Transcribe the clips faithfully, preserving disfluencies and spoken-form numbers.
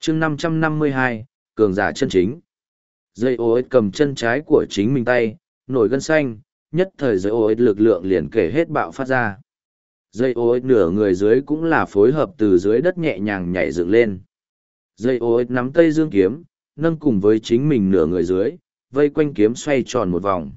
chương năm trăm năm mươi hai, cường giả chân chính. Dây ô ích cầm chân trái của chính mình tay, nổi gân xanh, nhất thời dây ô ích lực lượng liền kể hết bạo phát ra. Dây ô ích nửa người dưới cũng là phối hợp từ dưới đất nhẹ nhàng nhảy dựng lên. Dây ô ích nắm tây dương kiếm, nâng cùng với chính mình nửa người dưới, vây quanh kiếm xoay tròn một vòng.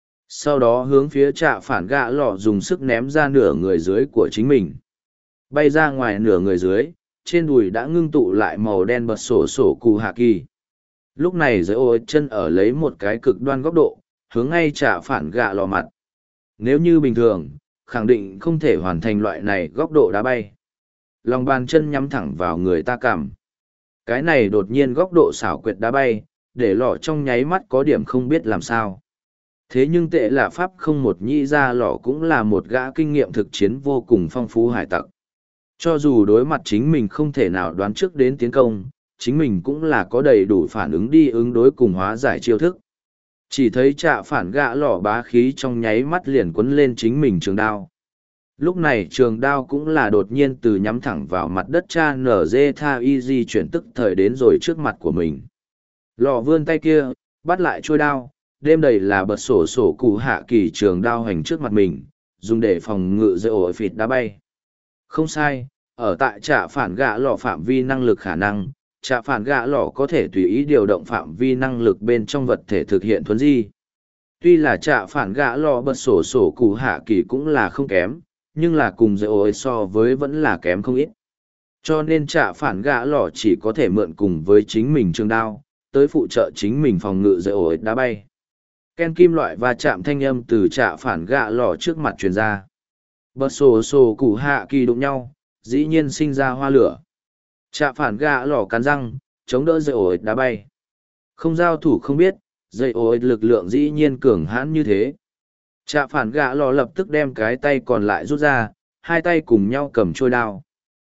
Sau đó hướng phía trạ phản gạ lọ dùng sức ném ra nửa người dưới của chính mình. Bay ra ngoài nửa người dưới, trên đùi đã ngưng tụ lại màu đen bật sổ sổ cụ hạ kỳ. Lúc này giới ô chân ở lấy một cái cực đoan góc độ, hướng ngay trạ phản gạ lọ mặt. Nếu như bình thường, khẳng định không thể hoàn thành loại này góc độ đá bay. Lòng bàn chân nhắm thẳng vào người ta cảm. Cái này đột nhiên góc độ xảo quyệt đá bay, để lọ trong nháy mắt có điểm không biết làm sao. Thế nhưng tệ là pháp không một nhĩ ra lọ cũng là một gã kinh nghiệm thực chiến vô cùng phong phú hải tặc. Cho dù đối mặt chính mình không thể nào đoán trước đến tiến công, chính mình cũng là có đầy đủ phản ứng đi ứng đối cùng hóa giải chiêu thức. Chỉ thấy trạ phản gạ lọ bá khí trong nháy mắt liền quấn lên chính mình trường đao. Lúc này trường đao cũng là đột nhiên từ nhắm thẳng vào mặt đất cha nở dê tha y di chuyển tức thời đến rồi trước mặt của mình. Lọ vươn tay kia, bắt lại trôi đao, đêm đầy là bật sổ sổ cụ hạ kỳ trường đao hành trước mặt mình, dùng để phòng ngự dây ổ phịt đá bay. Không sai, ở tại trạ phản gạ lọ phạm vi năng lực khả năng, trạ phản gạ lọ có thể tùy ý điều động phạm vi năng lực bên trong vật thể thực hiện thuấn di. Tuy là trạ phản gạ lọ bật sổ sổ cụ hạ kỳ cũng là không kém, nhưng là cùng dây ổ so với vẫn là kém không ít. Cho nên trạ phản gạ lọ chỉ có thể mượn cùng với chính mình trường đao, tới phụ trợ chính mình phòng ngự dây ổ đá bay. Ken kim loại va chạm thanh âm từ trạ phản gạ lọ trước mặt truyền ra. Bật sổ sổ cụ hạ kỳ đụng nhau, dĩ nhiên sinh ra hoa lửa. Trạ phản gạ lọ cắn răng, chống đỡ dây ổ đá bay. Không giao thủ không biết, dây ổ lực lượng dĩ nhiên cường hãn như thế. Trạ phản gạ lọ lập tức đem cái tay còn lại rút ra, hai tay cùng nhau cầm trôi đao.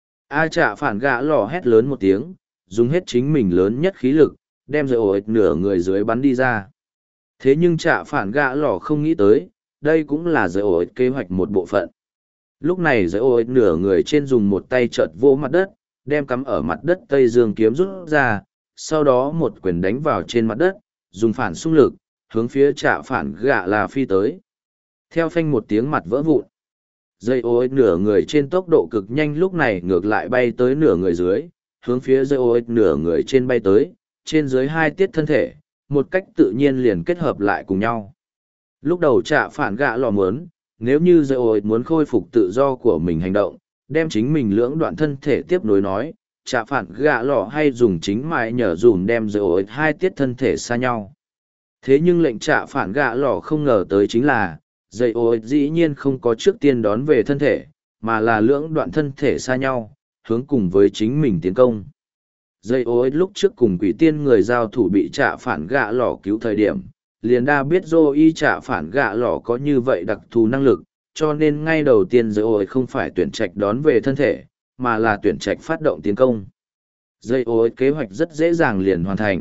A trạ phản gạ lọ hét lớn một tiếng, dùng hết chính mình lớn nhất khí lực, đem dây ổ nửa người dưới bắn đi ra. Thế nhưng trạ phản gạ lọ không nghĩ tới, đây cũng là dây ổ kế hoạch một bộ phận. Lúc này dây ổ nửa người trên dùng một tay chợt vỗ mặt đất, đem cắm ở mặt đất tây dương kiếm rút ra, sau đó một quyền đánh vào trên mặt đất, dùng phản xung lực, hướng phía trạ phản gạ là phi tới. Theo phanh một tiếng mặt vỡ vụn, dây ổ nửa người trên tốc độ cực nhanh lúc này ngược lại bay tới nửa người dưới, hướng phía dây ổ nửa người trên bay tới, trên dưới hai tiết thân thể, một cách tự nhiên liền kết hợp lại cùng nhau. Lúc đầu trạ phản gạ lò muốn, nếu như dây ổ muốn khôi phục tự do của mình hành động, đem chính mình lưỡng đoạn thân thể tiếp nối nói, trạ phản gạ lò hay dùng chính mài nhờ dùm đem dây ổ hai tiết thân thể xa nhau. Thế nhưng lệnh trạ phản gạ lò không ngờ tới chính là, dây ổ dĩ nhiên không có trước tiên đón về thân thể, mà là lưỡng đoạn thân thể xa nhau, hướng cùng với chính mình tiến công. Dây ô lúc trước cùng quỷ tiên người giao thủ bị trạ phản gạ lò cứu thời điểm, liền đa biết dô y trạ phản gạ lò có như vậy đặc thù năng lực, cho nên ngay đầu tiên dây ô không phải tuyển trạch đón về thân thể, mà là tuyển trạch phát động tiến công. Dây ô kế hoạch rất dễ dàng liền hoàn thành.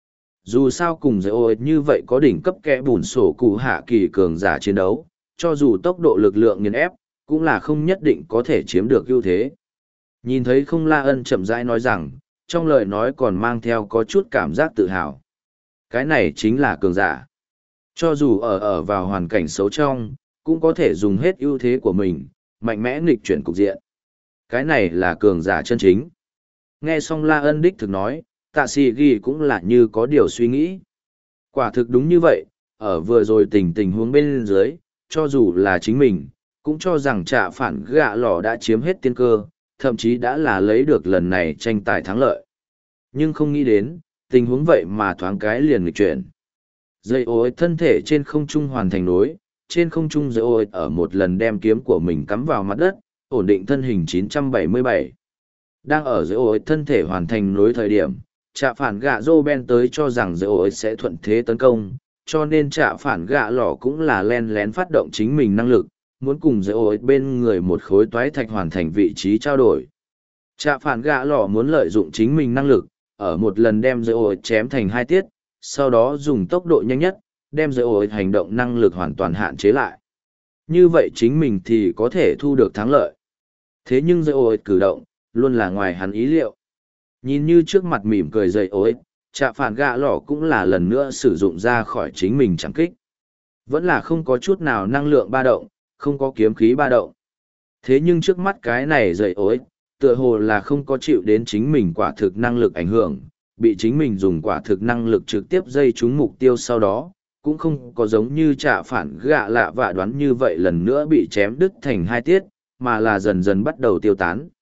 Dù sao cùng dây ô như vậy có đỉnh cấp kẽ bùn sổ cụ hạ kỳ cường giả chiến đấu, cho dù tốc độ lực lượng nghiền ép, cũng là không nhất định có thể chiếm được ưu thế. Nhìn thấy không la ân chậm rãi nói rằng, trong lời nói còn mang theo có chút cảm giác tự hào. Cái này chính là cường giả. Cho dù ở ở vào hoàn cảnh xấu trong, cũng có thể dùng hết ưu thế của mình, mạnh mẽ nghịch chuyển cục diện. Cái này là cường giả chân chính. Nghe xong La Ân đích thực nói, Tạ Sĩ Ghi cũng là như có điều suy nghĩ. Quả thực đúng như vậy, ở vừa rồi tình tình huống bên dưới, cho dù là chính mình, cũng cho rằng trạ phản gạ lò đã chiếm hết tiên cơ, thậm chí đã là lấy được lần này tranh tài thắng lợi. Nhưng không nghĩ đến, tình huống vậy mà thoáng cái liền nghịch chuyển. Dây ô thân thể trên không trung hoàn thành nối, trên không trung dây ô ở một lần đem kiếm của mình cắm vào mặt đất, ổn định thân hình chín trăm bảy mươi bảy. Đang ở dây ô thân thể hoàn thành nối thời điểm, trạ phản gạ rô ben tới cho rằng dây ô sẽ thuận thế tấn công, cho nên trạ phản gạ lò cũng là len lén phát động chính mình năng lực, muốn cùng dây ô bên người một khối toái thạch hoàn thành vị trí trao đổi. Trạ phản gạ lò muốn lợi dụng chính mình năng lực, ở một lần đem dây ô chém thành hai tiết, sau đó dùng tốc độ nhanh nhất, đem dây ô hành động năng lực hoàn toàn hạn chế lại. Như vậy chính mình thì có thể thu được thắng lợi. Thế nhưng dây ô cử động, luôn là ngoài hắn ý liệu. Nhìn như trước mặt mỉm cười dậy ối, trạ phản gạ lỏ cũng là lần nữa sử dụng ra khỏi chính mình chẳng kích. Vẫn là không có chút nào năng lượng ba động, không có kiếm khí ba động. Thế nhưng trước mắt cái này dậy ối, tựa hồ là không có chịu đến chính mình quả thực năng lực ảnh hưởng, bị chính mình dùng quả thực năng lực trực tiếp dây trúng mục tiêu sau đó, cũng không có giống như trả phản gạ lạ vạ đoán như vậy lần nữa bị chém đứt thành hai tiết, mà là dần dần bắt đầu tiêu tán.